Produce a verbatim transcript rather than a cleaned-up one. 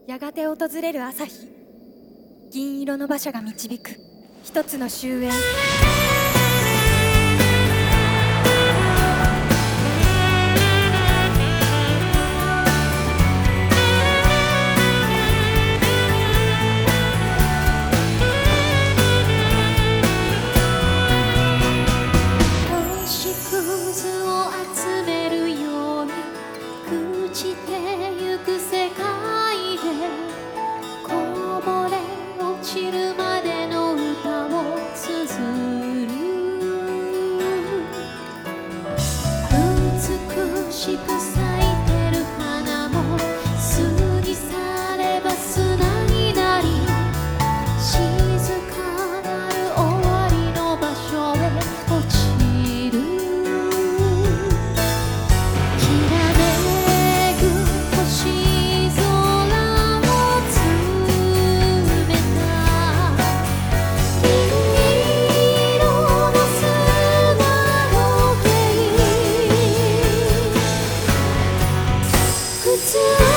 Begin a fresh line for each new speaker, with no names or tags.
やがて訪れる朝日、銀色の馬車が導く一つの終焉。
星屑を集めるように朽ちてゆく世界でこぼれ落ちるまでの歌を綴る。美しく咲いてる花も過ぎ去れば砂になり、静かなる終わりの場所へ落ちる。きらめく星空を詰めた銀色の砂時計。普通